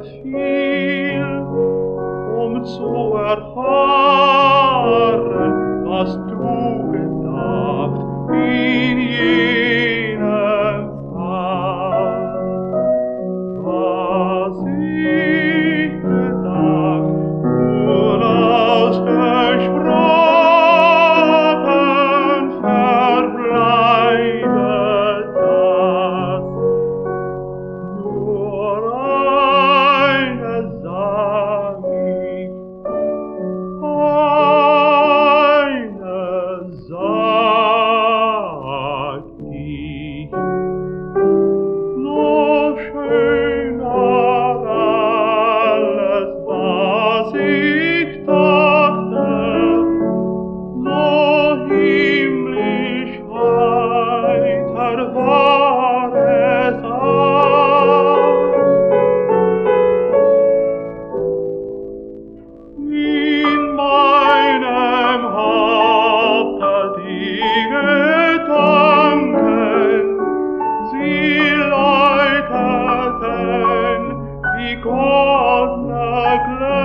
viel, zu erfahren, was du gedacht in jenem Fall. Was ich gedacht, unausgesprochen verbleibt das. Nur eines sag ich, eines sag ich. Noch schöner alles, was ich dachte, noch himmlisch heiter war es auch. In meinem Haupte die Gedanken, sie läuteten wie goldene Glöckchen.